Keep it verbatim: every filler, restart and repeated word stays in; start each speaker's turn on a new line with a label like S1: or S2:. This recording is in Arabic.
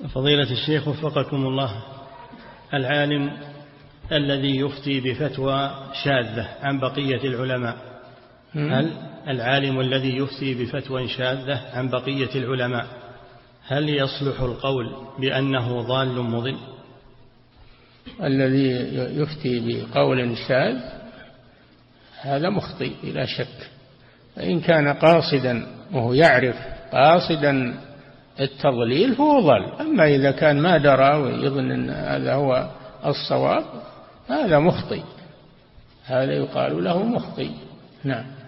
S1: فضيلة الشيخ وفقكم الله، العالم الذي يفتي بفتوى شاذة عن بقية العلماء، هل العالم الذي يفتي بفتوى شاذة عن بقية العلماء هل يصلح القول بأنه ضال مضل؟
S2: الذي يفتي بقول شاذ هذا مخطئ بلا شك، فإن كان قاصدا وهو يعرف قاصدا التضليل فهو ضل، أما إذا كان ما درى ويظن أن هذا هو الصواب هذا مخطئ، هذا يقال له مخطئ. نعم.